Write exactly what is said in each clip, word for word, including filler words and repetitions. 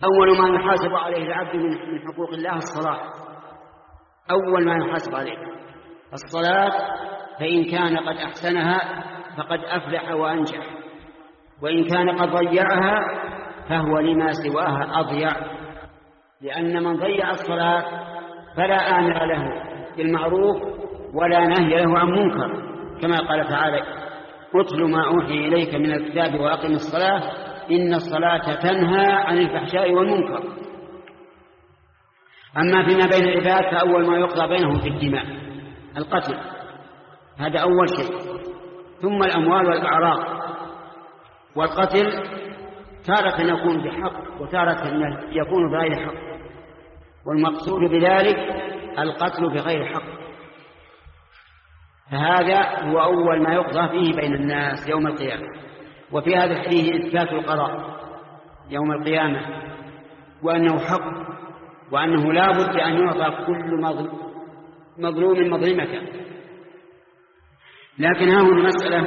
أول ما يحاسب عليه العبد من حقوق الله الصلاة، أول ما يحاسب عليه الصلاة، فإن كان قد أحسنها فقد أفلح وأنجح، وإن كان قد ضيعها فهو لما سواها أضيع، لأن من ضيع الصلاة فلا آمر له بالمعروف ولا نهي له عن منكر، كما قال تعالى: اتل ما أوحي إليك من الكتاب وأقم الصلاة إن الصلاة تنهى عن الفحشاء والمنكر. أما فيما بين العباد فأول ما يقضى بينهم في الدماء القتل، هذا أول شيء، ثم الأموال والأعراض. والقتل تارة يكون بحق وتارة يكون بغير حق، والمقصود بذلك القتل بغير حق، فهذا هو أول ما يقضى فيه بين الناس يوم القيامة. وفي هذا الحديث إثبات القضاء يوم القيامة، وأنه حق، وأنه لا بد أن يعطى كل مظلوم مظلمته. لكن ها هنا مسألة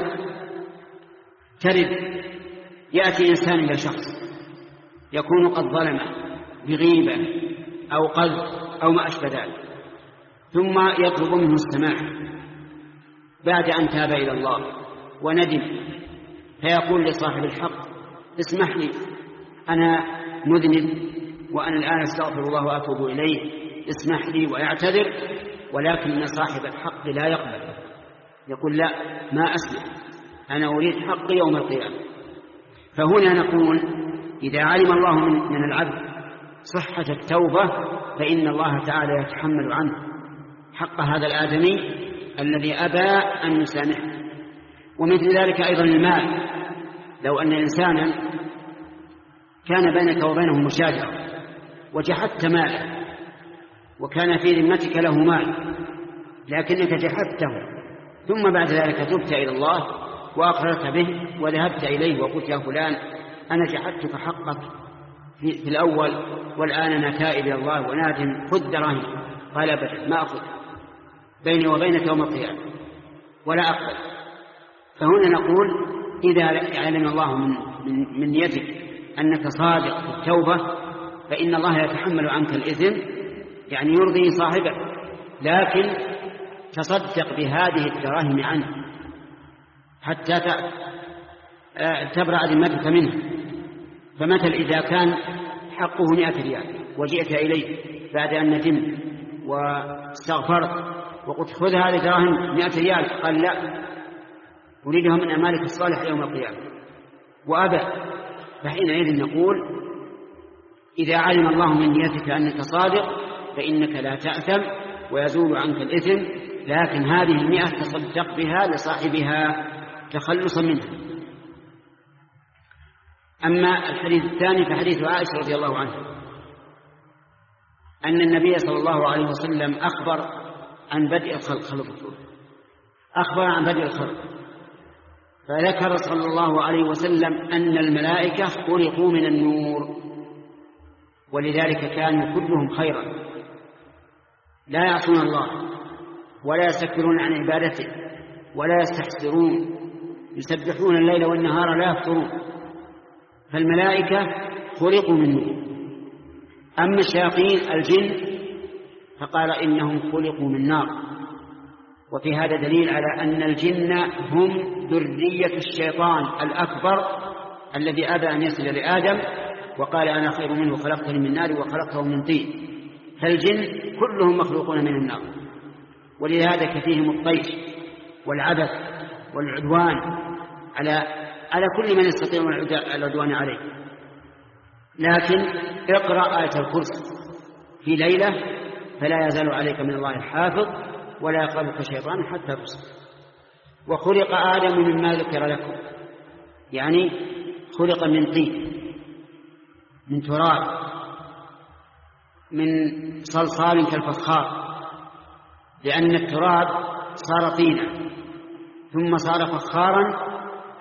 ترد: يأتي إنسان إلى شخص يكون قد ظلمه بغيبة أو قذف أو ما أشبه ذلك، ثم يطلب منه السماح بعد أن تاب إلى الله وندم، فيقول لصاحب الحق: اسمح لي، أنا مذنب وأنا الآن أستغفر الله وأتوب إليه، اسمح لي، ويعتذر، ولكن صاحب الحق لا يقبل، يقول: لا، ما أسمح، أنا أريد حقي يوم القيامة. فهنا نقول: إذا علم الله من العبد صحة التوبة فإن الله تعالى يتحمل عنه حق هذا الآدمي الذي أبى أن يسامحه. ومثل ذلك أيضا المال، لو أن إنسانا كان بينك وبينه مشاجرة وجحدت ماله، وكان في ذمتك له مال لكنك جحدته، ثم بعد ذلك تبت إلى الله وأقررت به وذهبت إليه وقلت: يا فلان، أنا جحدتك حقك في, في الأول، والآن أنا تائب إلى الله ونادم، خذ دراهمي. قال: أبدا، ما أخذ، بيني وبينك يوم القيامة ولا أقبل. فهنا نقول: إذا علم الله من, من, من نيتك أنك صادق في التوبة فإن الله يتحمل عنك الإثم، يعني يرضي صاحبه، لكن تصدق بهذه الدراهم عنه حتى تبرأ ذمتك منه. فمثل إذا كان حقه مئة ريال وجئت إليه بعد أن ندمت واستغفرت وقلت: خذ هذه الدراهم مئة ريال، قال: لا، أريدها من أمالك الصالح يوم القيامة، وأبى، فحينئذ نقول: إذا علم الله من نيتك أنك صادق فإنك لا تأثم ويزول عنك الإثم، لكن هذه المئة تصدق بها لصاحبها تخلصا منها. أما الحديث الثاني فحديث عائشة رضي الله عنها أن النبي صلى الله عليه وسلم أخبر عن بدء الخلق أخبر عن بدء الخلق فذكر صلى الله عليه وسلم أن الملائكة خلقوا من النور، ولذلك كانوا كلهم خيرا، لا يعصون الله ولا يستكبرون عن عبادته ولا يستحسرون، يسبحون الليل والنهار لا يفترون. فالملائكة خلقوا من نور. أما الشياطين الجن فقال إنهم خلقوا من نار. وفي هذا دليل على أن الجن هم ذرية الشيطان الأكبر الذي أبى أن يصل لآدم وقال: أنا خير منه، خلقتني من نار وخلقته من طين. فالجن كلهم مخلوقون من النار، ولهذا كفيهم الطيش والعبث والعدوان على على كل من يستطيع العدوان عليه. لكن اقرأ آية الكرسي في ليلة فلا يزال عليك من الله الحافظ ولا يقربك شيطان حتى تصبح. وخلق آدم مما ذكر لكم، يعني خلق من طين، من تراب، من صلصال كالفخار، لأن التراب صار طينا ثم صار فخارا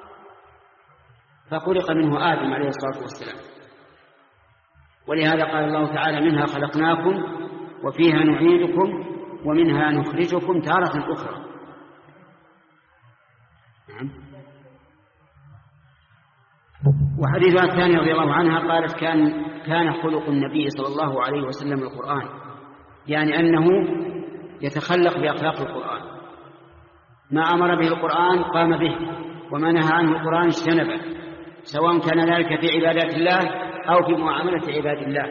فخلق منه آدم عليه الصلاة والسلام. ولهذا قال الله تعالى: منها خلقناكم وفيها نعيدكم ومنها نخرجكم تارة أخرى. نعم. وحديثها الثاني رضي الله عنها قالت كان كان خلق النبي صلى الله عليه وسلم القرآن، يعني أنه يتخلق بأخلاق القرآن، ما أمر به القرآن قام به، وما نهى عنه القرآن اجتنبه، سواء كان ذلك في عبادات الله أو في معاملة عباد الله.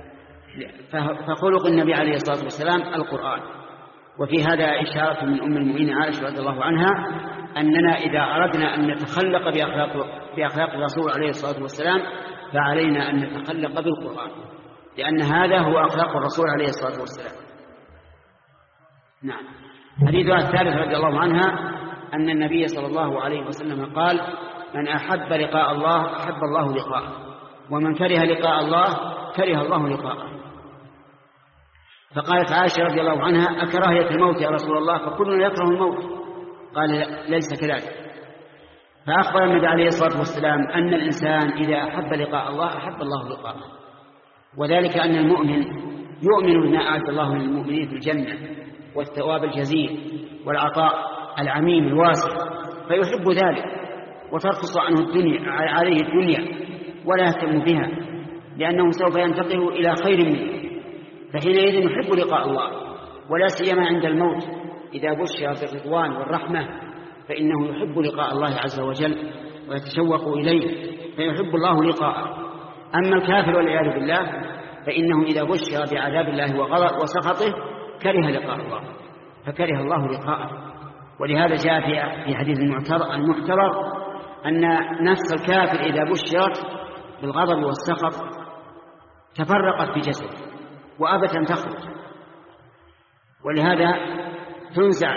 فخلق النبي عليه الصلاة والسلام القرآن. وفي هذا إشارة من أم المؤمنين عائشة رضي الله عنها أننا إذا أردنا أن نتخلق بأخلاق, بأخلاق الرسول عليه الصلاة والسلام فعلينا أن نتخلق بالقرآن، لأن هذا هو أخلاق الرسول عليه الصلاة والسلام. نعم. حديثها الثالث رضي الله عنها أن النبي صلى الله عليه وسلم قال: من أحب لقاء الله أحب الله لقاءه، ومن كره لقاء الله كره الله لقاءه. فقالت عائشة رضي الله عنها: أكراهية الموت يا رسول الله؟ فكلنا يكره الموت. قال: ليس كذلك. فأخبر النبي عليه الصلاة والسلام أن الإنسان إذا أحب لقاء الله أحب الله لقاءه، وذلك أن المؤمن يؤمن بما أعد الله للمؤمنين في الجنة والثواب الجزيل والعطاء العميم الواسع، فيحب ذلك وترخص عنه الدنيا عليه الدنيا ولا يهتم بها، لأنه سوف ينتقل إلى خير منه، فحينئذ يحب لقاء الله. ولا سيما عند الموت إذا بشر بالرضوان والرحمة فإنه يحب لقاء الله عز وجل ويتشوق إليه، فيحب الله لقاءه. أما الكافر والعياذ بالله فإنه إذا بشر بعذاب الله وسخطه كره لقاء الله، فكره الله لقاءه. ولهذا جاء في حديث المحترر أن نفس الكافر إذا بشرت بالغضب والسخط تفرقت في جسده وأبت أن تخرج، ولهذا تنزع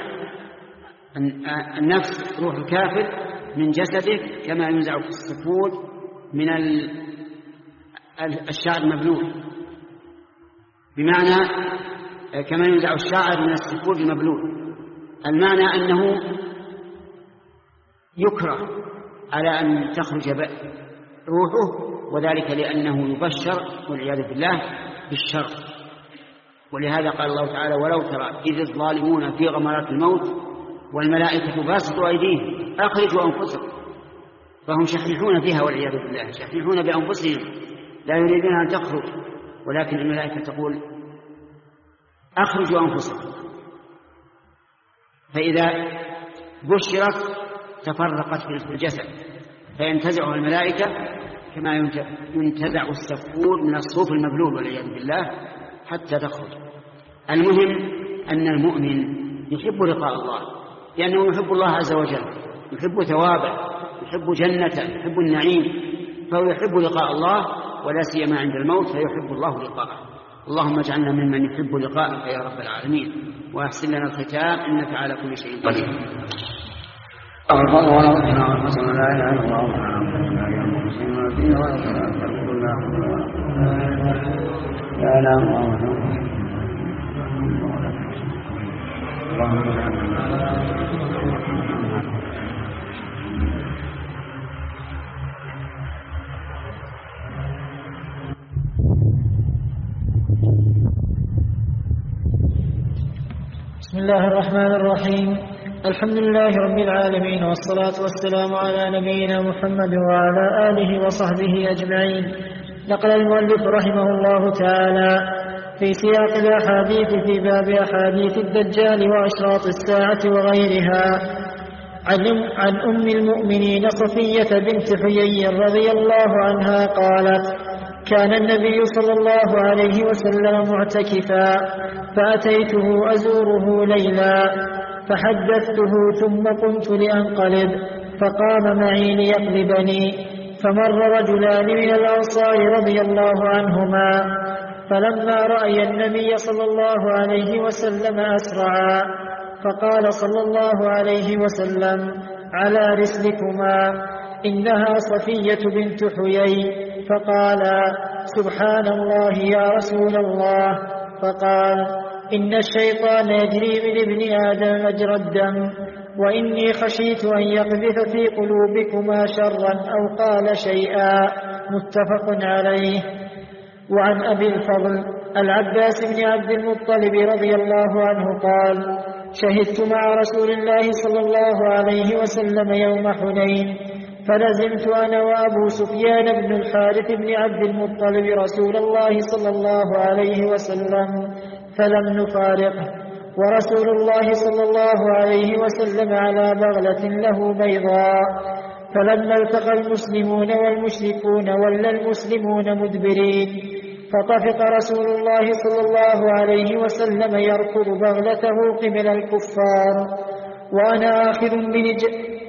النفس روح الكافر من جسده كما ينزع في السفود من الشعر المبلول، بمعنى كما ينزع الشعر من السفود المبلول. المعنى أنه يكره على أن تخرج روحه، وذلك لأنه يبشر والعياذ بالله بالشر. ولهذا قال الله تعالى: ولو ترى إذ الظالمون في غمرات الموت والملائكة باسطوا أيديهم أخرجوا أنفسكم، فهم شحيحون فيها والعياذ بالله، شحيحون بأنفسهم لا يريدون أن تخرج، ولكن الملائكة تقول أخرجوا أنفسكم. فإذا بشرت تفرقت في الجسد فينتزعها الملائكة كما ينتزع السفور من الصوف المبلول والعياذ بالله حتى تخرج. المهم أن المؤمن يحب لقاء الله، لأنه يحب الله عز وجل، يحب ثوابه، يحب جنته، يحب النعيم، فهو يحب لقاء الله، ولا سيما عند الموت فيحب الله لقاءه. اللهم اجعلنا ممن يحب لقاءك يا رب العالمين، وأحسن لنا الختام، إنك على كل شيء قدير. بسم الله الرحمن الرحيم. الحمد لله رب العالمين، والصلاة والسلام على نبينا محمد وعلى آله وصحبه أجمعين. نقل المؤلف رحمه الله تعالى في سياق الأحاديث في باب أحاديث الدجال وأشراط الساعة وغيرها عن أم المؤمنين صفية بنت حيي رضي الله عنها قالت: كان النبي صلى الله عليه وسلم معتكفا، فأتيته أزوره ليلا فحدثته ثم قمت لأنقلب، فقام معي ليقلبني، فمر رجلان من الأنصار رضي الله عنهما، فلما رأي النبي صلى الله عليه وسلم أسرعا، فقال صلى الله عليه وسلم: على رسلكما، إنها صفية بنت حيي. فقال: سبحان الله يا رسول الله. فقال: إن الشيطان يجري من ابن آدم مجرى الدم، وإني خشيت أن يقذف في قلوبكما شرا أو قال شيئا. متفق عليه. وعن أبي الفضل العباس بن عبد المطلب رضي الله عنه قال: شهدت مع رسول الله صلى الله عليه وسلم يوم حنين، فلزمت أنا وأبو سفيان بن الحارث بن عبد المطلب رسول الله صلى الله عليه وسلم فلم نفارقه، ورسول الله صلى الله عليه وسلم على بغلة له بيضاء. فلما التقى المسلمون والمشركون ولى المسلمون مدبرين، فطفق رسول الله صلى الله عليه وسلم يركض بغلته قبل الكفار وأنا آخذ بنج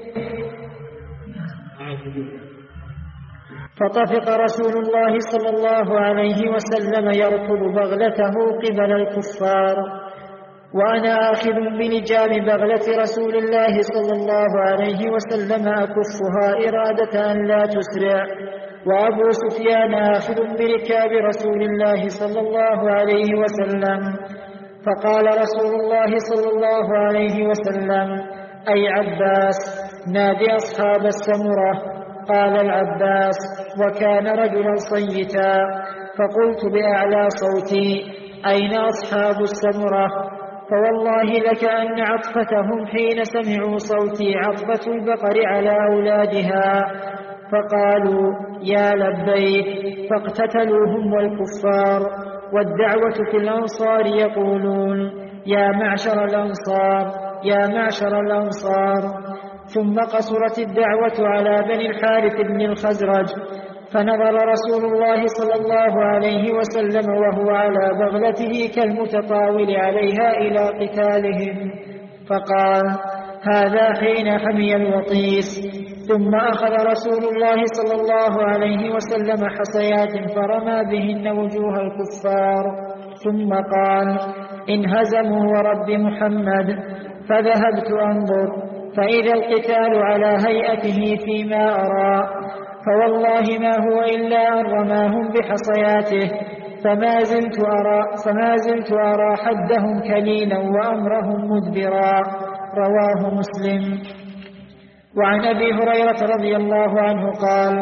فطفق رسول الله صلى الله عليه وسلم يركض بغلته قبل الكفار وأنا آخذ بلجام بغلة رسول الله صلى الله عليه وسلم أكفها إرادة أن لا تسرع، وأبو سفيان آخذ بركاب رسول الله صلى الله عليه وسلم. فقال رسول الله صلى الله عليه وسلم: أي عباس، نادي أصحاب السمرة. قال العباس وكان رجلا صيتا، فقلت بأعلى صوتي: أين أصحاب السمرة؟ فوالله لك أن عطفتهم حين سمعوا صوتي عطفة البقر على أولادها. فقالوا: يا لبيك. فاقتتلوهم والكفار، والدعوة في الأنصار يقولون: يا معشر الأنصار، يا معشر الأنصار. ثم قصرت الدعوة على بني الحارث بن الخزرج، فنظر رسول الله صلى الله عليه وسلم وهو على بغلته كالمتطاول عليها إلى قتالهم، فقال: هذا حين حمي الوطيس. ثم أخذ رسول الله صلى الله عليه وسلم حصيات فرمى بهن وجوه الكفار، ثم قال: انهزموا ورب محمد. فذهبت أنظر، فإذا القتال على هيئته فيما أرى، فوالله ما هو إلا أن رماهم بحصياته، فما زلت أرى, فما زلت أرى حدهم كليلا وأمرهم مدبرا. رواه مسلم. وعن أبي هريرة رضي الله عنه قال: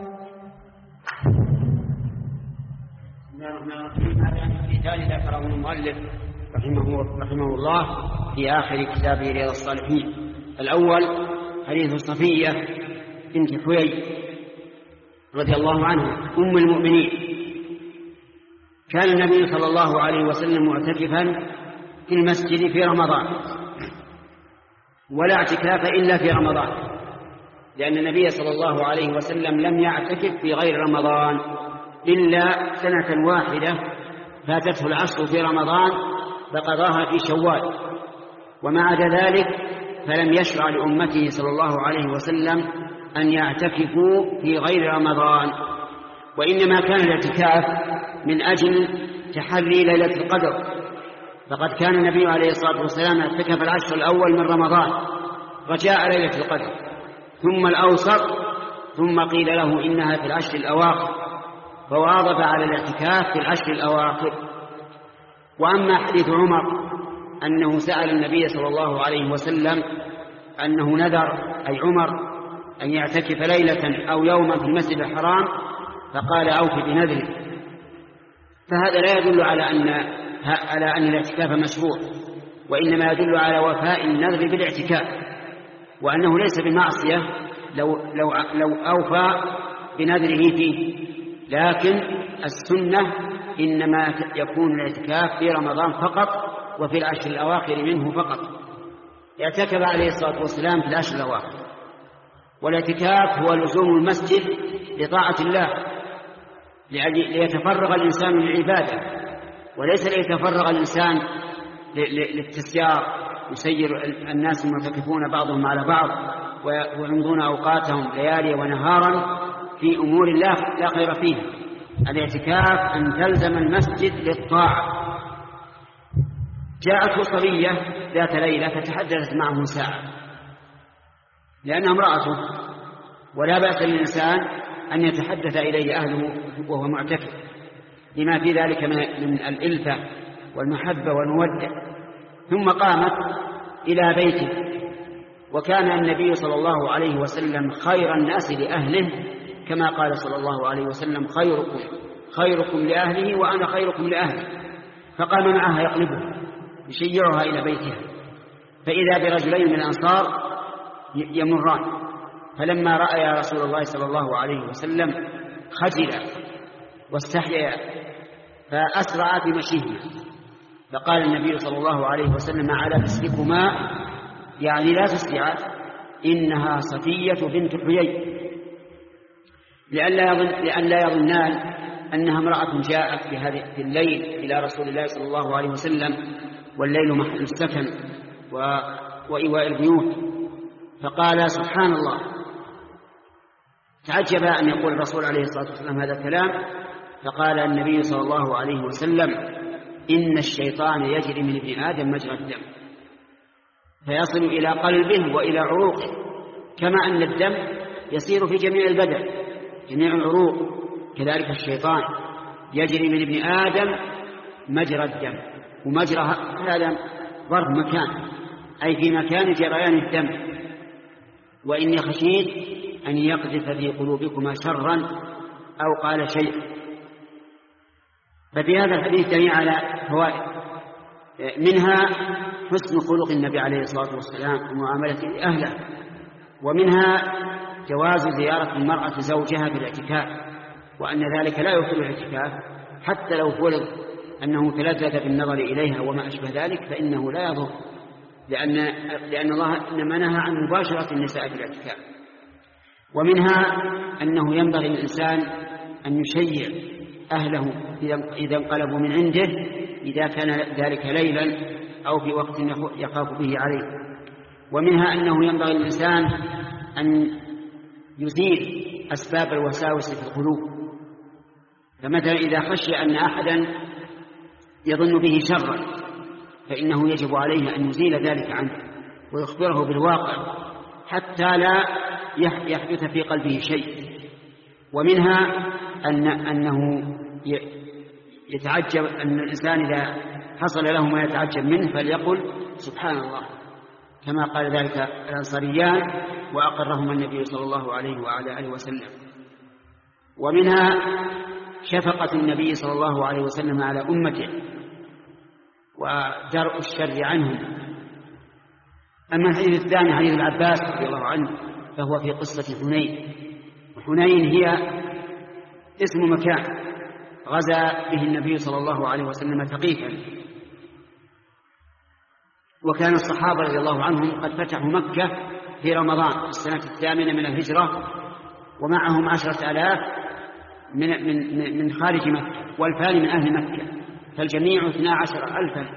هذا ذكره المؤلف رحمه, رحمه الله في آخر كتابه رياض الصالحين. الأول حديث صفية بنت حيي رضي الله عنها أم المؤمنين. كان النبي صلى الله عليه وسلم معتكفا في المسجد في رمضان، ولا اعتكاف إلا في رمضان، لأن النبي صلى الله عليه وسلم لم يعتكف في غير رمضان إلا سنة واحدة فاتته العشر في رمضان فقضاها في شوال، وما عدا ذلك فلم يشرع لأمته صلى الله عليه وسلم أن يعتكفوا في غير رمضان، وإنما كان الاعتكاف من أجل تحري ليلة القدر، فقد كان النبي عليه الصلاة والسلام اعتكف العشر الأول من رمضان رجاء ليلة القدر، ثم الأوسط، ثم قيل له إنها في العشر الأواخر فواظب على الاعتكاف في العشر الأواخر. وأما حديث عمر أنه سأل النبي صلى الله عليه وسلم أنه نذر أي عمر أن يعتكف ليلة أو يوما في المسجد الحرام فقال أوف بنذره، فهذا لا يدل على أن على أن الاعتكاف مشروع، وإنما يدل على وفاء النذر بالاعتكاف، وأنه ليس بمعصية لو لو لو أوفى بنذره فيه، لكن السنة إنما يكون الاعتكاف في رمضان فقط وفي العشر الأواخر منه فقط. اعتكف عليه الصلاة والسلام في العشر الأواخر، والاعتكاف هو لزوم المسجد لطاعة الله ليتفرغ الإنسان للعبادة، وليس ليتفرغ الإنسان للتسيار يسير الناس المعتكفون بعضهم على بعض ويمضون أوقاتهم ليالي ونهارا في أمور لا لا خير فيها. الاعتكاف أن تلزم المسجد للطاعة. جاءته صبية ذات ليلة فتحدثت معه ساعة لأنها امرأته، ولا بأس للإنسان أن يتحدث إليه أهله وهو معتكف لما في ذلك من الإلفة والمحبة والمودة. ثم قامت إلى بيته، وكان النبي صلى الله عليه وسلم خير الناس لأهله كما قال صلى الله عليه وسلم خيركم خيركم لأهله وأنا خيركم لأهلي، فقام معها يقلبها يشيعها إلى بيتها، فإذا برجلين من الأنصار يمران فلما رأى رسول الله صلى الله عليه وسلم خجل واستحيا فأسرع بمشيهما، فقال النبي صلى الله عليه وسلم: على تسركما، يعني لا تسرعا، إنها صفية بنت حيي، لئلا يظن لئلا يظنان أنها امرأة جاءت في هذه في الليل إلى رسول الله صلى الله عليه وسلم، والليل محل السكن وإيواء البيوت. فقال: سبحان الله. تعجب أن يقول الرسول عليه الصلاة والسلام هذا الكلام، فقال النبي صلى الله عليه وسلم: إن الشيطان يجري من ابن آدم مجرى الدم، فيصل إلى قلبه وإلى عروقه، كما أن الدم يسير في جميع البدن جميع العروق، كذلك الشيطان يجري من ابن آدم مجرى الدم. ومجرى هذا ظرف مكان، أي في مكان جريان الدم. وإني خشيت أن يقذف في قلوبكما شرا، أو قال شيء. ففي هذا الحديث دليل على فوائد، منها حسن خلق النبي عليه الصلاة والسلام ومعاملته أهله، ومنها جواز زيارة المرأة زوجها في الاعتكاف، وأن ذلك لا يبطل الاعتكاف حتى لو فرض أنه تلذذ بالنظر إليها وما أشبه ذلك، فإنه لا يضر، لأن, لأن الله إنما نهى عن مباشرة النساء في الاعتكاف. ومنها أنه ينبغي للإنسان أن يشيع أهله إذا انقلبوا من عنده، إذا كان ذلك ليلا أو في وقت يخاف به عليه. ومنها أنه ينبغي للإنسان أن يزيل أسباب الوساوس في القلوب، فمثلا إذا خشي أن أحدا يظن به شرا فإنه يجب عليه أن يزيل ذلك عنه ويخبره بالواقع حتى لا يحدث في قلبه شيء. ومنها أن أنه يتعجب أن الإنسان إذا حصل له ما يتعجب منه فليقل سبحان الله، كما قال ذلك الأنصاريان وأقرهما النبي صلى الله عليه وعلى آله وسلم. ومنها شفقة النبي صلى الله عليه وسلم على أمته ودرء الشر عنهم. أما الحديث الثاني حديث العباس رضي الله عنه فهو في قصة حنين. وحنين هي اسم مكان غزا به النبي صلى الله عليه وسلم ثقيفا، وكان الصحابة رضي الله عنهم قد فتحوا مكة في رمضان في السنة الثامنة من الهجرة، ومعهم عشرة آلاف من, من, من خارج مكة والفان من أهل مكة، فالجميع اثنا عشر ألفا.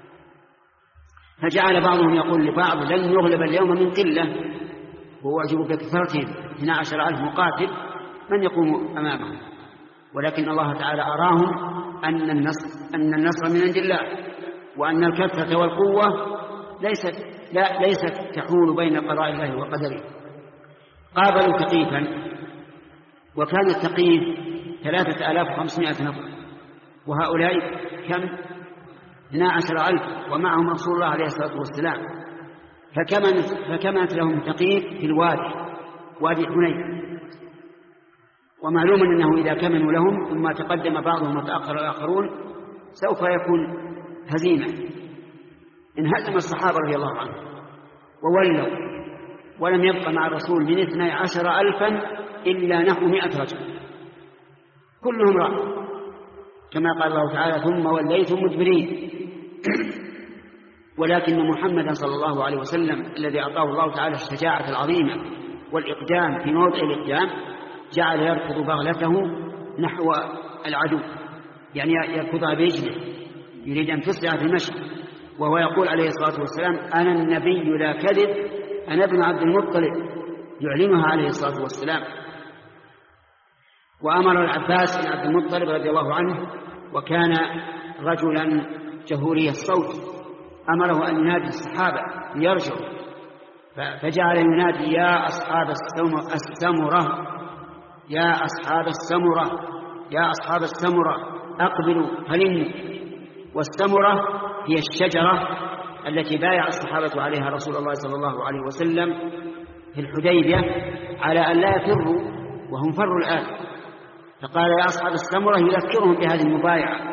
فجعل بعضهم يقول لبعض: لن يغلب اليوم من قلة، وهو أعجب بكثرتهم اثنا عشر ألف مقاتل من يقوم أمامهم. ولكن الله تعالى أراهم أن النصر, أن النصر من عند الله، وأن الكثرة والقوة ليست, لا ليست تحول بين قضاء الله وقدره. قابلوا ثقيفا، وكان الثقيف ثلاثة آلاف وخمسمائة نفر، وهؤلاء كم؟ اثنا عشر ألف، ومعهم رسول الله عليه الصلاة والسلام. فكمنت لهم ثقيف في الوادي، وادي حنين. ومعلوم أنه إذا كمنوا لهم ثم تقدم بعضهم وتأخر الآخرون سوف يكون هزيمة. انهزم الصحابة رضي الله عنهم وولوا، ولم يبق مع الرسول من اثني عشر ألفا إلا نحو مئة رجل، كلهم راحوا، كما قال الله تعالى: ثم وليتم مدبرين. ولكن محمدا صلى الله عليه وسلم الذي أعطاه الله تعالى الشجاعة العظيمة والإقدام في موضع الإقدام جعل يركض بغلته نحو العدو، يعني يركضها برجله، يريد أن تسرع في المشي، وهو يقول عليه الصلاة والسلام: أنا النبي لا كذب، أنا ابن عبد المطلب، يعلنها عليه الصلاة والسلام. وأمر العباس بن عبد المطلب رضي الله عنه، وكان رجلا جهوري الصوت، أمره أن ينادي الصحابة ليرجعوا، فجعل ينادي: يا أصحاب السمرة، يا أصحاب السمرة، يا أصحاب السمرة، أقبلوا هلموا. والسمرة هي الشجرة التي بايع الصحابة عليها رسول الله صلى الله عليه وسلم في الحديبية على أن لا يفروا، وهم فروا الآن، فقال: يا أصحاب السمرة، يذكرهم بهذه المبايعة.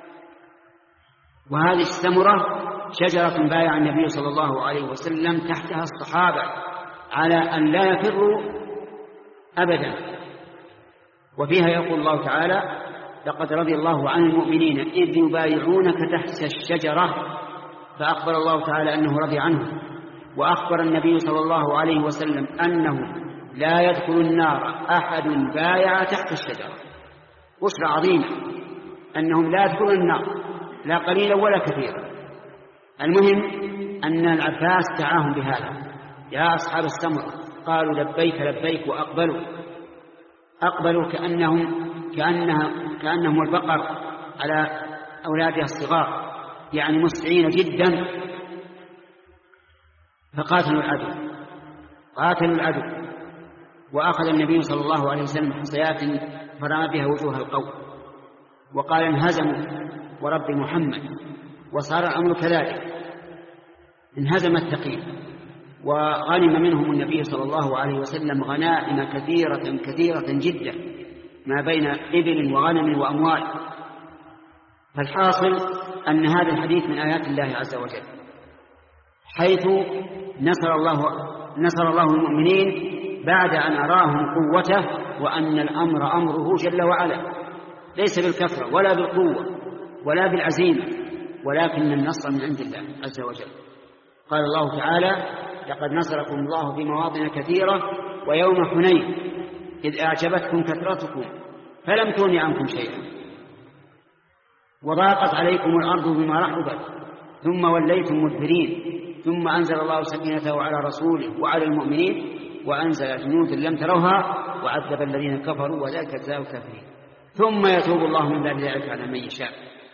وهذه السمرة شجرة بايع النبي صلى الله عليه وسلم تحتها الصحابة على أن لا يفروا أبدا. وفيها يقول الله تعالى: لقد رضي الله عن المؤمنين إذ يبايعونك تحت الشجرة، فأخبر الله تعالى أنه رضي عنه، وأخبر النبي صلى الله عليه وسلم أنه لا يدخل النار أحد بايع تحت الشجرة. بشرى عظيمة أنهم لا يدخلون النار لا قليلا ولا كثيرا. المهم أن العباس دعاهم بهذا: يا أصحاب السمرة، قالوا لبيك لبيك، وأقبلوا أقبلوا كأنهم كأنها كأنهم البقر على أولادها الصغار، يعني مسرعين جدا. فقاتلوا العدو قاتلوا العدو وأخذ النبي صلى الله عليه وسلم حصيات فرمى بها وجوه القوم، وقال: انهزموا ورب محمد. وصار الأمر كذلك، انهزم الثقيل، وغنم منهم النبي صلى الله عليه وسلم غنائم كثيرة كثيرة جدا، ما بين إبل وغنم وأموال. فالحاصل أن هذا الحديث من آيات الله عز وجل، حيث نصر الله نصر الله المؤمنين بعد أن أراهم قوته، وأن الأمر أمره جل وعلا، ليس بالكثرة ولا بالقوة ولا بالعزيمة، ولكن النصر من عند الله عز وجل. قال الله تعالى: لقد نصركم الله في مواطن كثيرة ويوم حنين إذ أعجبتكم كثرتكم فلم تغن عنكم شيئا وضاقت عليكم الأرض بما رحبت ثم وليتم مدبرين ثم أنزل الله سكينته على رسوله وعلى المؤمنين وأنزل جنود لم تروها وعذب الذين كفروا وذلك جزاء الكافرين ثم يتوب الله من بعد ذلك على من يشاء.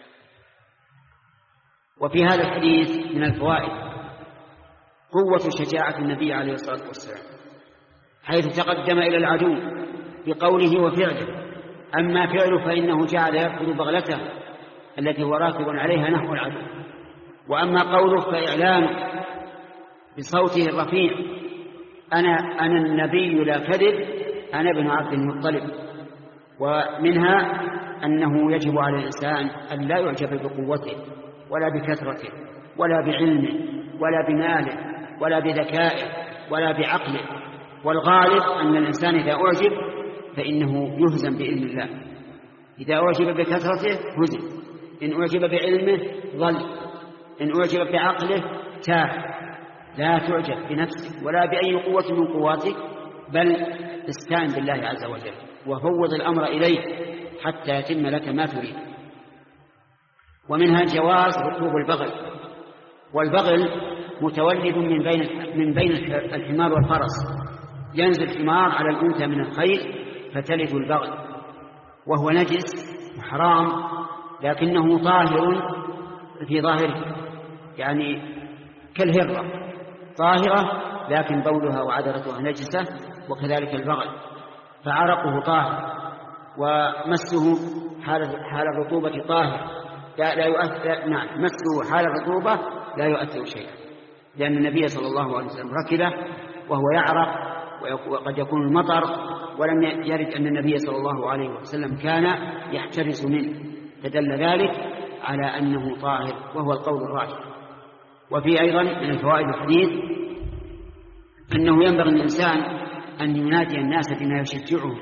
وفي هذا الحديث من الفوائد قوة شجاعة النبي عليه الصلاة والسلام، حيث تقدم إلى العدو بقوله وفعله. أما فعله فإنه جعل يركض بغلته التي هو راكب عليها نحو العدو، وأما قوله فإعلان بصوته الرفيع: أنا أنا النبي لا كذب، أنا ابن عبد المطلب. ومنها أنه يجب على الإنسان أن لا يعجب بقوته ولا بكثرته ولا بعلمه ولا بماله ولا بذكائه ولا بعقله، والغالب أن الإنسان إذا أعجب فإنه يهزم بإذن الله. إذا أعجب بكثرته هزم، إن أعجب بعلمه ضل، إن أعجب بعقله تاه. لا تعجب بنفسك ولا بأي قوة من قواتك، بل استعن بالله عز وجل وفوض الأمر إليه حتى يتم لك ما تريد. ومنها جواز ركوب البغل، والبغل متولد من بين من بين الحمار والفرس، ينزل الحمار على الأنثى من الخيل فتلد البغل، وهو نجس وحرام لكنه طاهر في ظاهره، يعني كالهرة طاهرة لكن بولها وعذرتها نجسة، وكذلك البغل فعرقه طاهر ومسه حال حال الرطوبة طاهر لا, لا يؤثر. نعم، مسه حال الرطوبة لا يؤثر شيئا، لأن النبي صلى الله عليه وسلم ركبه وهو يعرق وقد يكون المطر، ولم يرد أن النبي صلى الله عليه وسلم كان يحترس منه، فدل ذلك على أنه طاهر، وهو القول الراجح. وفي أيضا من الفوائد الحديث أنه ينبغي الإنسان أن ينادي الناس بما يشجعهم،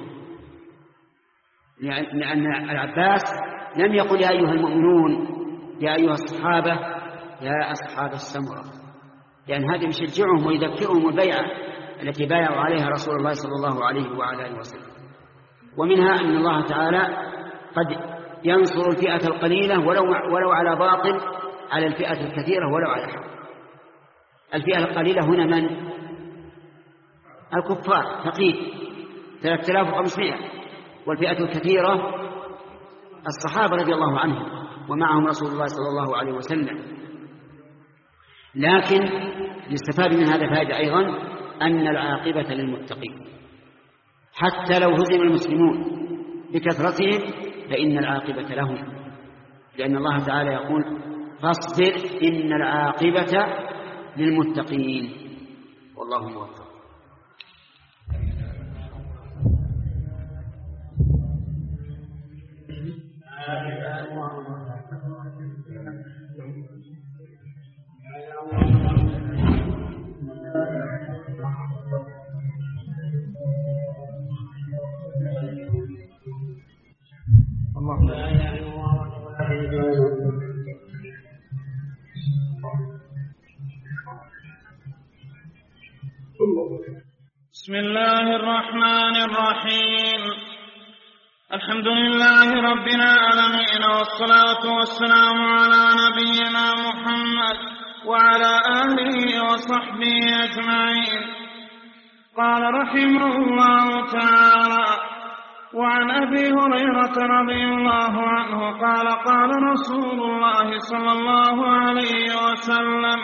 لأن العباس لم يقل يا أيها المؤمنون يا أيها الصحابة يا أصحاب السمرة، لأن هذا يشجعهم ويذكرهم البيعة التي بايعوا عليها رسول الله صلى الله عليه وعلى آله وسلم. ومنها أن الله تعالى قد ينصر الفئة القليلة ولو, ولو على باطل على الفئة الكثيرة ولو على حق. الفئة القليلة هنا من؟ الكفار ثقيف ثلاثة آلاف وخمسمائة، والفئة الكثيرة الصحابة رضي الله عنهم ومعهم رسول الله صلى الله عليه وسلم. لكن يستفاد من هذا فائدة أيضا أن العاقبة للمتقين، حتى لو هزم المسلمون بكثرتهم فإن العاقبة لهم، لأن الله تعالى يقول فاصبر إن العاقبة للمتقين. والله موفق. بسم الله الرحمن الرحيم. الحمد لله رب العالمين، والصلاة والسلام على نبينا محمد وعلى آله وصحبه أجمعين. قال رحمه الله تعالى: وعن أبي هريرة رضي الله عنه قال: قال رسول الله صلى الله عليه وسلم: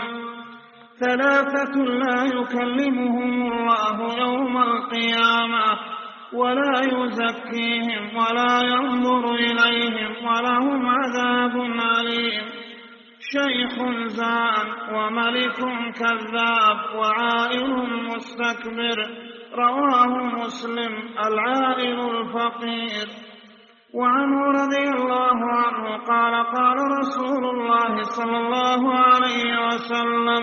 ثلاثة لا يكلمهم الله يوم القيامة ولا يزكيهم ولا ينظر إليهم ولهم عذاب أليم: شيخ زان وملك كذاب وعائل مستكبر. رواه مسلم. العائل الفقير. وعنه رضي الله عنه قال: قال رسول الله صلى الله عليه وسلم: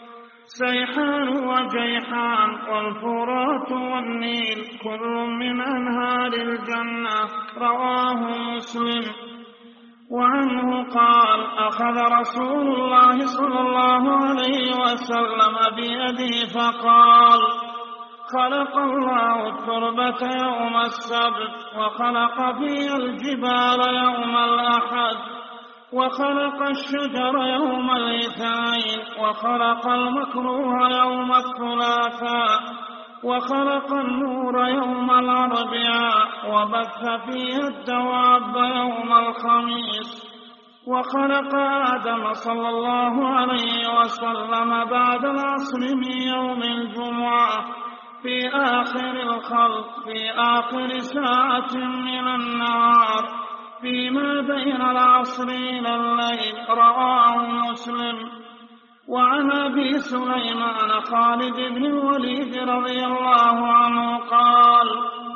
سيحان وجيحان والفرات والنيل كل من أنهار الجنة. رواه مسلم. وعنه قال: أخذ رسول الله صلى الله عليه وسلم بيدي فقال: خلق الله التربة يوم السبت، وخلق فيها الجبال يوم الأحد، وخلق الشجر يوم الاثنين، وخلق المكروه يوم الثلاثاء، وخلق النور يوم الأربعاء، وبث فيها الدواب يوم الخميس، وخلق آدم صلى الله عليه وسلم بعد العصر من يوم الجمعة في آخر الخلق في آخر ساعة من النهار فيما بين العصر إلى الليل. رواه مسلم. وعن أبي سليمان خالد بن الوليد رضي الله عنه قال: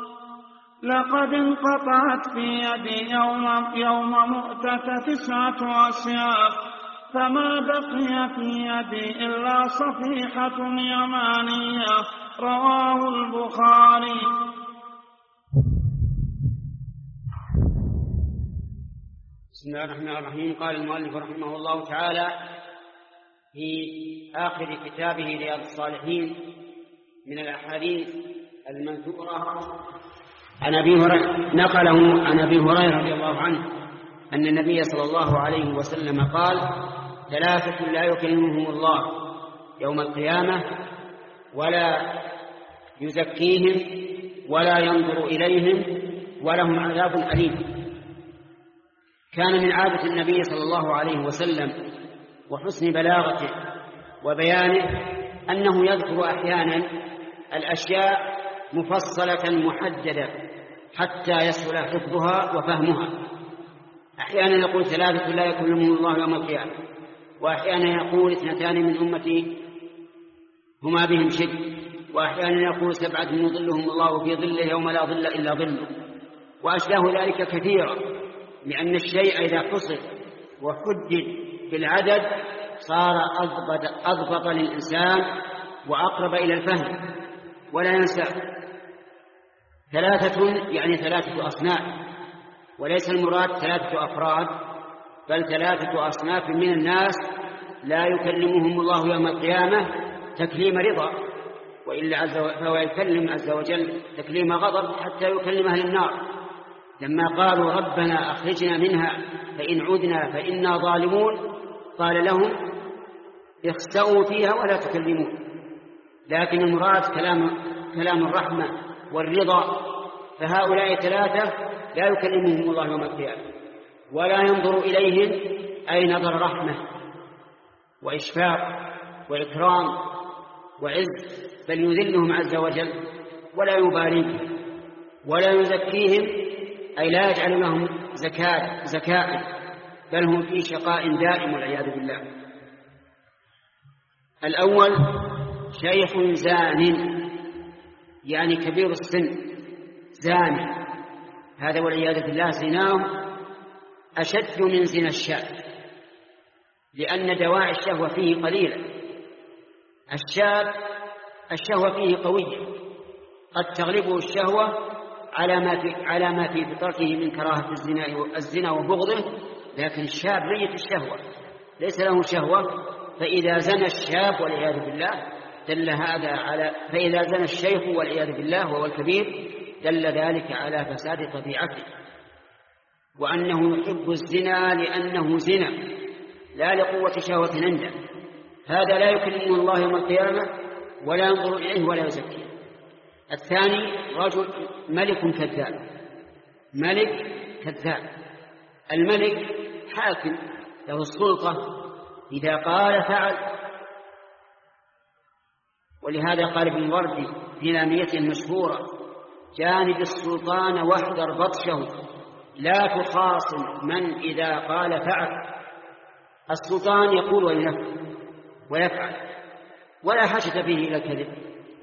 لقد انقطعت في يدي يوم, يوم مؤتة تسعة أسياف، فما بقي في يدي إلا صفيحة يمانية. رواه البخاري. بسم الله الرحمن الرحيم. قال المؤلف رحمه الله تعالى في آخر كتابه رياض الصالحين من الأحاديث المنثورة عن أبي هريرة، نقله عن أبي هريرة رضي الله عنه أن النبي صلى الله عليه وسلم قال: ثلاثة لا يكلمهم الله يوم القيامة ولا يزكيهم ولا ينظر إليهم ولهم عذاب أليم. كان من عادة النبي صلى الله عليه وسلم وحسن بلاغته وبيانه أنه يذكر أحيانا الأشياء مفصلة محددة حتى يسهل حفظها وفهمها. أحيانا يقول: ثلاثة لا يكلمهم الله يوم القيامة، وأحيانا يقول: اثنتان من أمتي هما بهم شد، وأحيانا يقول: سبعة يظلهم الله في ظله يوم لا ظل إلا ظله، وأشباه ذلك كثيرا، لأن الشيء إذا حصل وحدد بالعدد صار أضبط, أضبط للإنسان وأقرب إلى الفهم. ولا ينسى ثلاثة يعني ثلاثة أصناف، وليس المراد ثلاثة أفراد، بل ثلاثة أصناف من الناس لا يكلمهم الله يوم القيامة تكليم رضا، وإلا عز فهو يكلم عز وجل تكليم غضب حتى يكلم أهل النار. لما قالوا: ربنا أخرجنا منها فإن عدنا فإنا ظالمون، قال لهم: اخسئوا فيها ولا تكلمون. لكن المراد كلام, كلام الرحمة والرضا. فهؤلاء ثلاثة لا يكلمهم الله يوم القيامة ولا ينظر إليهم، أي نظر رحمة وإشفاق وإكرام وعز، بل يذلهم عز وجل ولا يباليهم، ولا يزكيهم أي لا يجعل لهم زكاة زكاة، بل هم في شقاء دائم والعياذ بالله. الأول: شيخ زان، يعني كبير السن زان، هذا والعياذ بالله زناه أشد من زنا الشاب، لأن دواعي الشهوة فيه قليلة. الشاب الشهوة فيه قوية، قد تغلبه الشهوة على ما في على ما في فطرته من كراهة الزنا الزنا وبغضه، لكن الشاب ميت الشهوة ليس له شهوة، فإذا زنى الشاب والعياذ بالله دل هذا على فإذا زنى الشيخ والعياذ بالله وهو الكبير دل ذلك على فساد طبيعته، وأنه يحب الزنا لأنه زنا لا لقوة شهوة عنده. هذا لا يكلمه الله يوم القيامة ولا ينظر إليه ولا يزكيه. الثاني رجل ملك كذاب، ملك كذاب. الملك حاكم له السلطة، إذا قال فعل. ولهذا قال ابن الوردي في لاميته المشهورة: جانب السلطان واحذر بطشه لا تخاصم من إذا قال فعل. السلطان يقول وينفذ ويفعل ولا حاجة فيه إلى الكذب.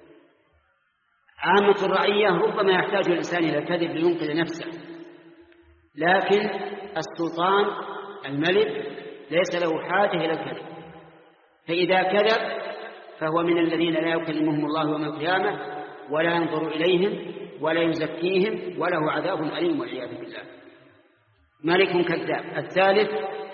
عامة الرعية ربما يحتاج الإنسان إلى الكذب لينقذ نفسه، لكن السلطان الملك ليس له حاجة إلى الكذب، فإذا كذب فهو من الذين لا يكلمهم الله يوم القيامة ولا ينظر إليهم ولا يزكيهم وله عذاب أليم والعياذ بالله. ملك كذاب. الثالث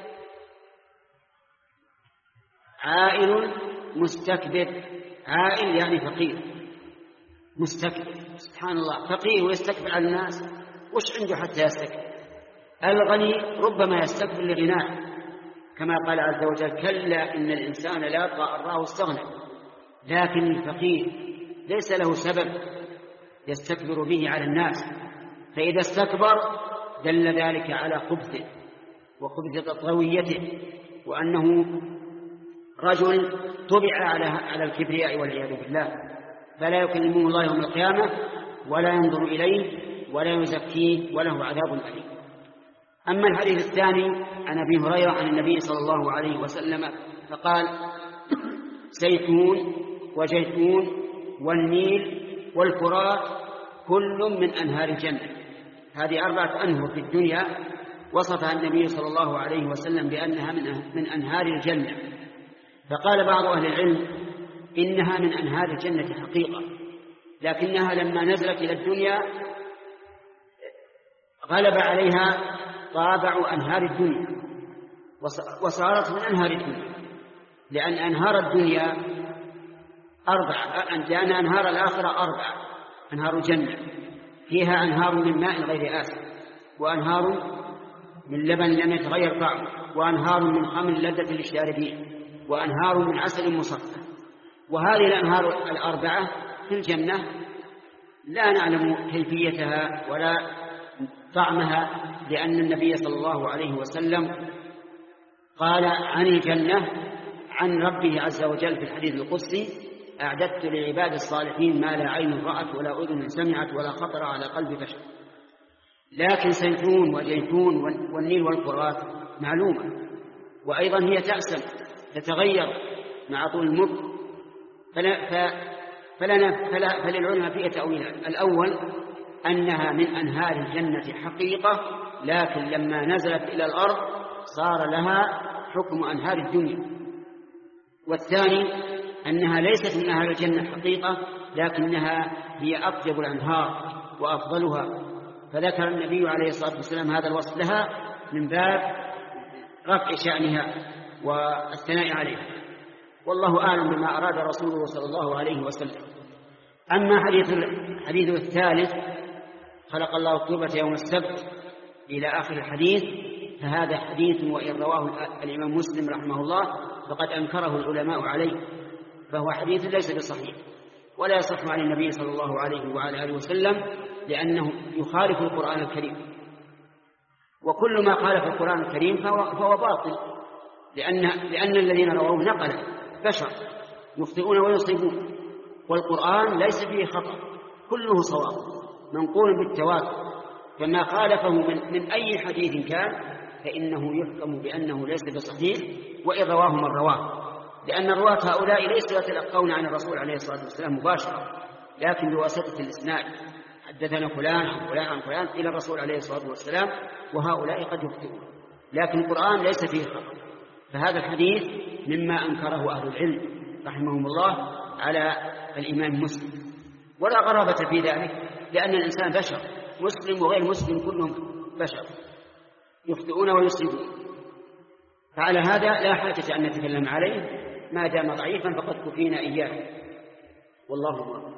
عائل مستكبر. عائل يعني فقير مستكبر، سبحان الله، فقير ويستكبر على الناس، وش عنده حتى يستكبر؟ الغني ربما يستكبر لغناه، كما قال عز وجل: كلا إن الإنسان لا يطغى أن رآه استغنى. لكن الفقير ليس له سبب يستكبر به على الناس، فإذا استكبر دل ذلك على خبثه وخبث طغويته، وأنه رجل طبع على على الكبرياء والعياذ بالله، فلا يكلمه الله يوم القيامة ولا ينظر إليه ولا يزكيه وله عذاب أليم. أما الحديث الثاني عن أبي هريرة عن النبي صلى الله عليه وسلم فقال: زيتون وجيتون والنيل والفرات كل من أنهار الجنة. هذه أربعة أنهر في الدنيا وصفها النبي صلى الله عليه وسلم بأنها من أنهار الجنة. فقال بعض أهل العلم إنها من أنهار الجنة حقيقة، لكنها لما نزلت إلى الدنيا غلب عليها طابع أنهار الدنيا وصارت من أنهار الدنيا، لأن أنهار الدنيا أربعة، لأن أنهار الآخرة أربعة: أنهار الجنة فيها أنهار من ماء غير آسن، وأنهار من لبن لم يتغير طعمه، وأنهار من خمر لذة للشاربين، وأنهار من عسل مصفى. وهذه الأنهار الأربعة في الجنة لا نعلم كيفيتها ولا طعمها، لأن النبي صلى الله عليه وسلم قال عن الجنة عن ربه عز وجل في الحديث القدسي: أعددت لعباد الصالحين ما لا عين رأت ولا أذن سمعت ولا خطر على قلب بشر. لكن زيتون وجيتون والنيل والفرات معلومة، وأيضا هي تأسم تتغير مع طول المدة، فلا فلنا فلا فللعلماء فيها تأويلان: الأول أنها من أنهار الجنة حقيقة، لكن لما نزلت إلى الأرض صار لها حكم أنهار الدنيا. والثاني أنها ليست من أنهار الجنة حقيقة، لكنها هي أطيب الأنهار وأفضلها، فذكر النبي عليه الصلاة والسلام هذا الوصف لها من باب رفع شأنها والثناء عليها، والله أعلم بما أراد رسوله صلى الله عليه وسلم. أما حديث الحديث الثالث: خلق الله التربة يوم السبت إلى آخر الحديث، فهذا حديث وإن رواه الإمام مسلم رحمه الله فقد أنكره العلماء عليه، فهو حديث ليس بصحيح ولا يصح عن النبي صلى الله عليه وعلى آله وسلم، لأنه يخالف القرآن الكريم، وكل ما خالف القرآن الكريم فهو, فهو باطل، لأن, لأن الذين رواه نقل بشر يخطئون ويصيبون، والقرآن ليس فيه خطأ، كله صواب منقول بالتواتر، فما خالفه من, من أي حديث كان فإنه يحكم بأنه ليس بصحيح وإن رواه من رواه، لأن الرواة هؤلاء ليسوا يتلقون عن الرسول عليه الصلاة والسلام مباشرة، لكن بواسطة الإسناد: حدثنا فلان عن فلان عن فلان إلى الرسول عليه الصلاة والسلام، وهؤلاء قد يخطئون، لكن القرآن ليس فيه خطأ. فهذا الحديث مما أنكره أهل العلم رحمهم الله على الإمام مسلم، ولا غرابة في ذلك، لأن الإنسان بشر، مسلم وغير مسلم كلهم بشر يخطئون ويصيبون، فعلى هذا لا حاجة أن نتكلم عليه، ما دام ضعيفا فقد كفينا إياه. والله أعلم.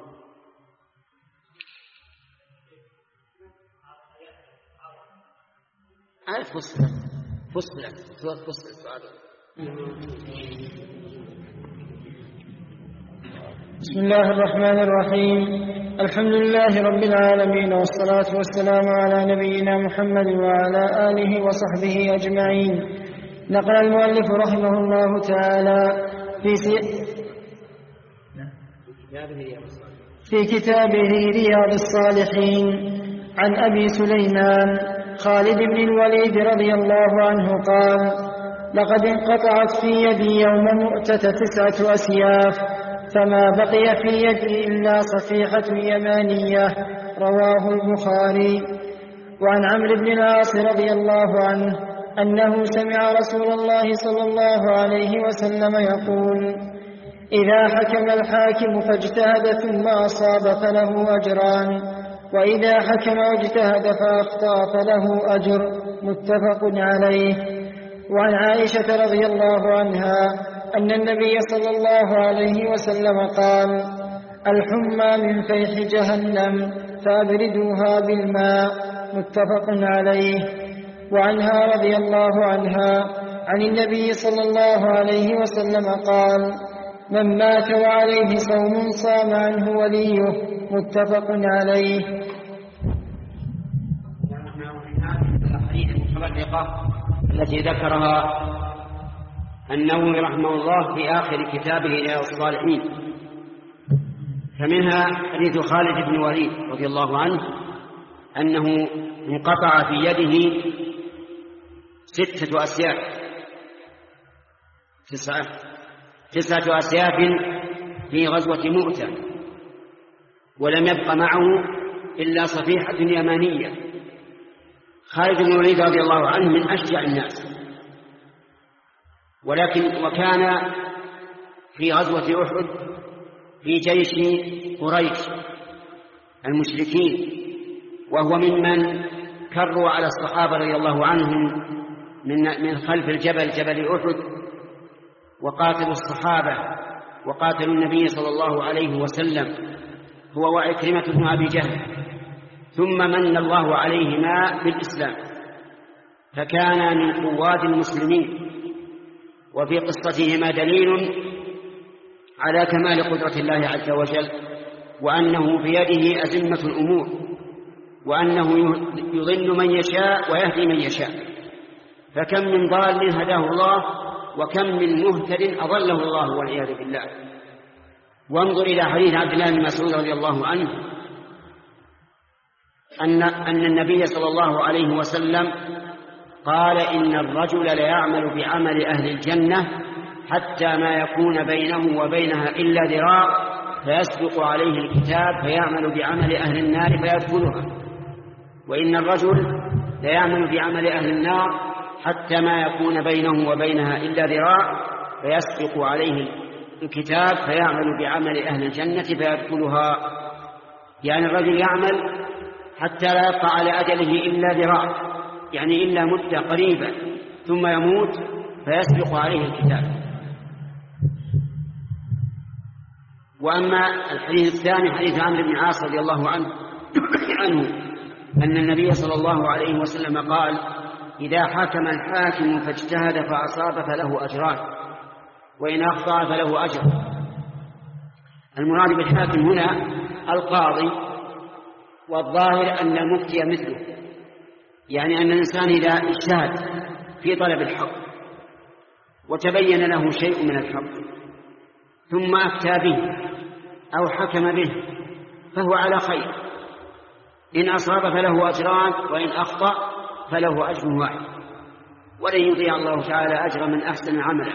عارف فصلت فصلت فصلت السؤال. بسم الله الرحمن الرحيم. الحمد لله رب العالمين، والصلاة والسلام على نبينا محمد وعلى آله وصحبه أجمعين. نقل المؤلف رحمه الله تعالى في سي... في كتابه رياض الصالحين عن أبي سليمان خالد بن الوليد رضي الله عنه قال: لقد انقطعت في يدي يوم مؤتة تسعة أسياف، فما بقي في يدي إلا صفيحة يمانية. رواه البخاري. وعن عمرو بن العاص رضي الله عنه أنه سمع رسول الله صلى الله عليه وسلم يقول: إذا حكم الحاكم فاجتهد ثم أصاب فله أجران، وإذا حكم واجتهد فأخطأ فله أجر. متفق عليه. وعن عائشة رضي الله عنها أن النبي صلى الله عليه وسلم قال: الحمى من فيح جهنم فأبردوها بالماء. متفق عليه. وعنها رضي الله عنها عن النبي صلى الله عليه وسلم قال: من مات وعليه صوم صام عنه وليه. متفق عليه. الأحاديث المتفرقة التي ذكرها النووي رحمه الله في آخر كتابه رياض الصالحين، فمنها حديث خالد بن الوليد رضي الله عنه أنه انقطع في يده ستة أسياف تسعة تسعة أسياف في غزوة مؤتة، ولم يبق معه إلا صفيحة يمانية. خالد بن الوليد رضي الله عنه من أشجع الناس، ولكن وكان في غزوة أحد في جيش قريش المشركين، وهو ممن كروا على الصحابة رضي الله عنهم من من خلف الجبل جبل أحد، وقاتلوا الصحابة وقاتلوا النبي صلى الله عليه وسلم هو وعكرمة بن أبي جهل، ثم من الله عليهما بالإسلام فكان من قواد المسلمين. وفي قصتهما دليل على كمال قدرة الله عز وجل، وأنه بيده أزمة الأمور، وأنه يضل من يشاء ويهدي من يشاء. فكم من ضال هداه الله، وكم من مهتد أضله الله والعياذ بالله. وانظر إلى حديث عبد الله بن مسعود رضي الله عنه أن أن النبي صلى الله عليه وسلم قال: إن الرجل ليعمل بعمل أهل الجنة حتى ما يكون بينه وبينها إلا ذراع، فيسبق عليه الكتاب فيعمل بعمل أهل النار فيدخلها. وإن الرجل ليعمل بعمل أهل النار حتى ما يكون بينه وبينها إلا ذراع، فيسبق عليه الكتاب فيعمل بعمل أهل الجنة فيدخلها. يعني الرجل يعمل حتى لا يبقى على أجله إلا ذراع، يعني إلا مدة قريبة، ثم يموت فيسبق عليه الكتاب. وأما الحديث الثاني حديث عمرو بن العاص رضي الله عنه عنه أن النبي صلى الله عليه وسلم قال: إذا حكم الحاكم فاجتهد فأصاب فله أجران، وإن أخطأ فله أجر. المراد بالحاكم هنا القاضي، والظاهر أن المفتي مثله، يعني أن الإنسان إذا اجتهد في طلب الحق وتبين له شيء من الحق ثم أفتى به أو حكم به فهو على خير، إن أصاب فله أجران، وإن أخطأ فله أجر واحد، ولن يضيع الله تعالى أجر من أحسن عملا.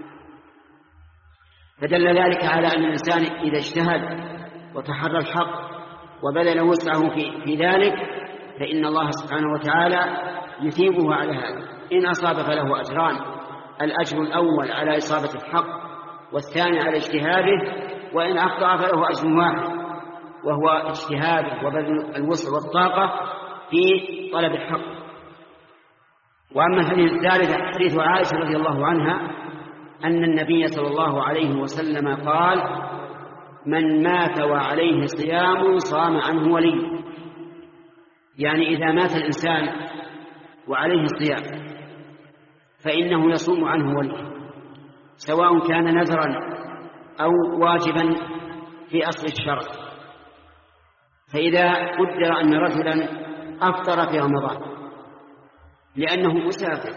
فدل ذلك على أن الإنسان إذا اجتهد وتحرى الحق وبذل وسعه في, في ذلك فإن الله سبحانه وتعالى يثيبه على هذا. إن أصاب فله أجران: الأجر الأول على إصابة الحق، والثاني على اجتهاده، وإن أخطأ فله أجر واحد، وهو اجتهاده وبذل الوسع والطاقة في طلب الحق. وأما الحديث الثالث حديث عائشة رضي الله عنها أن النبي صلى الله عليه وسلم قال: من مات وعليه صيام صام عنه ولي. يعني إذا مات الإنسان وعليه صيام فإنه يصوم عنه ولي، سواء كان نذرا أو واجبا في أصل الشرع. فإذا قدر أن رجلا أفطر في رمضان لأنه مسافر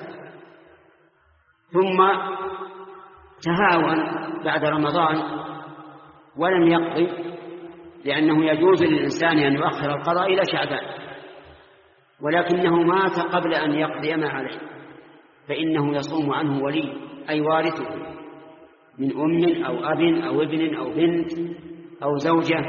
ثم تهاون بعد رمضان ولم يقضي، لأنه يجوز للإنسان أن يؤخر القضاء إلى شعبان، ولكنه مات قبل أن يقضي ما عليه، فإنه يصوم عنه ولي أي وارثه من أم أو أب أو ابن أو بنت أو زوجة.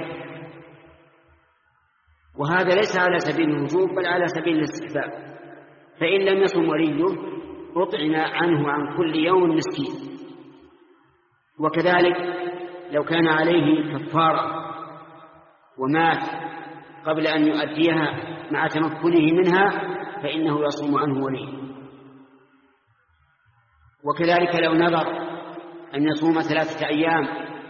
وهذا ليس على سبيل الوجوب بل على سبيل الاستحباب. فإن لم يصم وليه أطعم عنه عن كل يوم مسكين. وكذلك لو كان عليه كفارة ومات قبل أن يؤديها مع تمكنه منها فإنه يصوم عنه وليه. وكذلك لو نذر أن يصوم ثلاثة أيام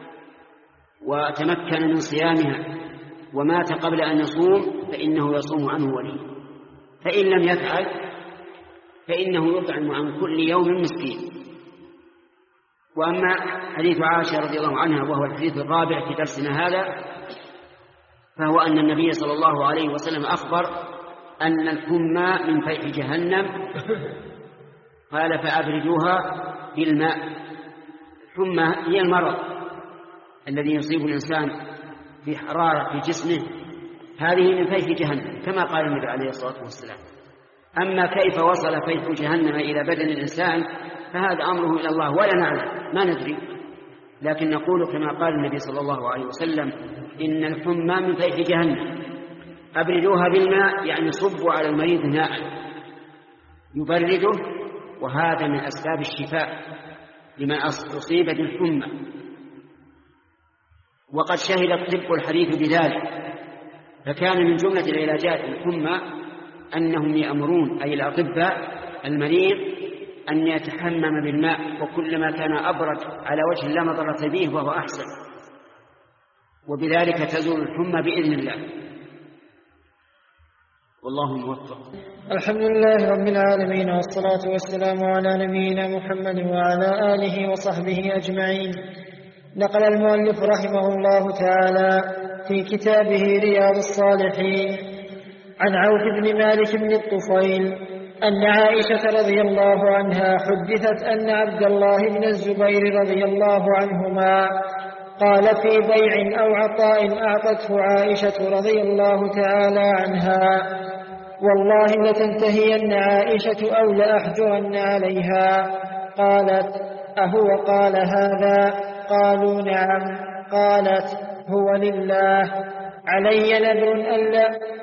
وتمكن من صيامها ومات قبل أن يصوم فإنه يصوم عنه وليه. فإن لم يفعل فإنه يطعم عن كل يوم مسكين. وأما حديث عائشة رضي الله عنها وهو الحديث الرابع في درسنا هذا، فهو أن النبي صلى الله عليه وسلم أخبر أن الحمى من فيح جهنم، قال فأبردوها بالماء. الحمى هي المرض الذي يصيب الإنسان في حرارة في جسمه، هذه من فيح جهنم كما قال النبي عليه الصلاة والسلام. أما كيف وصل فيح جهنم إلى بدن الإنسان فهذا أمره إلى الله ولا نعلم، ما ندري، لكن نقول كما قال النبي صلى الله عليه وسلم إن الحمى من فيح جهنم، أبردوها بالماء يعني صبوا على المريض ماء يبرده، وهذا من أسباب الشفاء لمن أصيب بالحمى. وقد شهد الطب الحديث بذلك، فكان من جملة العلاجات الحمى أنهم يأمرون أي الأطباء المريض أن يتحمم بالماء، وكلما كان أبرد على وجه لا مضرة به وهو أحسن، وبذلك تزول الحمى بإذن الله. والله موفق. الحمد لله رب العالمين، والصلاة والسلام على نبينا محمد وعلى آله وصحبه أجمعين. نقل المؤلف رحمه الله تعالى في كتابه رياض الصالحين عن عوف بن مالك بن الطفيل أن عائشة رضي الله عنها حدثت أن عبد الله بن الزبير رضي الله عنهما قال في بيع أو عطاء أعطته عائشة رضي الله تعالى عنها: والله لتنتهين عائشة أو لأحجرن عليها. قالت: أهو قال هذا؟ قالوا: نعم. قالت: هو لله علي نذر ألا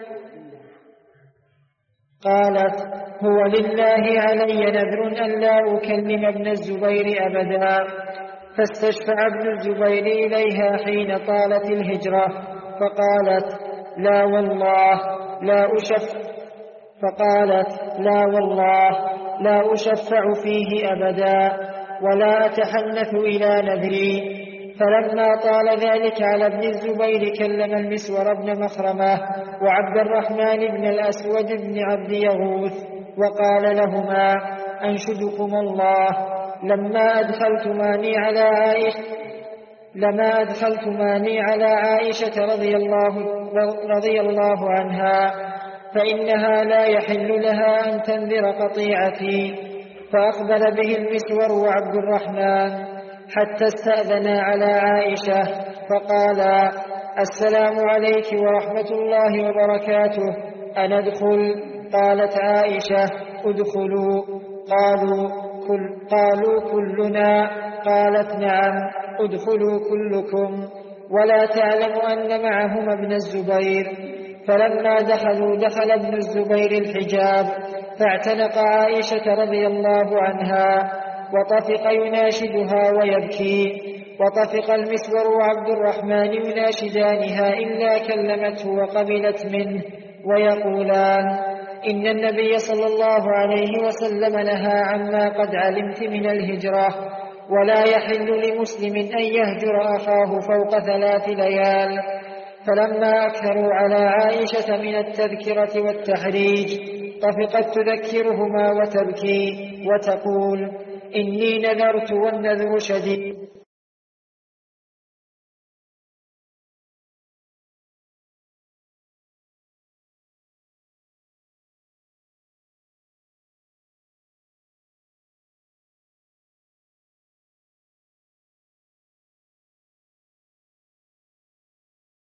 قالت: هو لله علي نذر ألا أكلم ابن الزبير أبدا. فاستشفع ابن الزبير إليها حين طالت الهجرة فقالت: لا والله لا أشفع فقالت لا والله لا أشفع فيه أبدا ولا أتحنث إلى نذري. فلما طال ذلك على ابن الزبير كلم المسور بن مخرمة وعبد الرحمن بن الأسود بن عبد يغوث وقال لهما: أنشدكم الله لما أدخلتماني على عائشة لما أدخلتماني على عائشة رضي الله, رضي الله عنها فإنها لا يحل لها أن تنذر قطيعتي. فأقبل به المسور وعبد الرحمن حتى استأذنا على عائشة فقالا: السلام عليك ورحمة الله وبركاته، أندخل؟ قالت عائشة: ادخلوا. قالوا كل قالوا كلنا. قالت: نعم، ادخلوا كلكم. ولا تعلم أن معهما ابن الزبير. فلما دخلوا دخل ابن الزبير الحجاب فاعتنق عائشة رضي الله عنها وطفق يناشدها ويبكي، وطفق المسور وعبد الرحمن يناشدانها إلا كلمته وقبلت منه ويقولان: إن النبي صلى الله عليه وسلم نهى عما قد علمت من الهجرة، ولا يحل لمسلم أن يهجر أخاه فوق ثلاث ليال. فلما أكثروا على عائشة من التذكرة والتحريج طفقت تذكرهما وتبكي وتقول: إني نذرت والنذر شديد.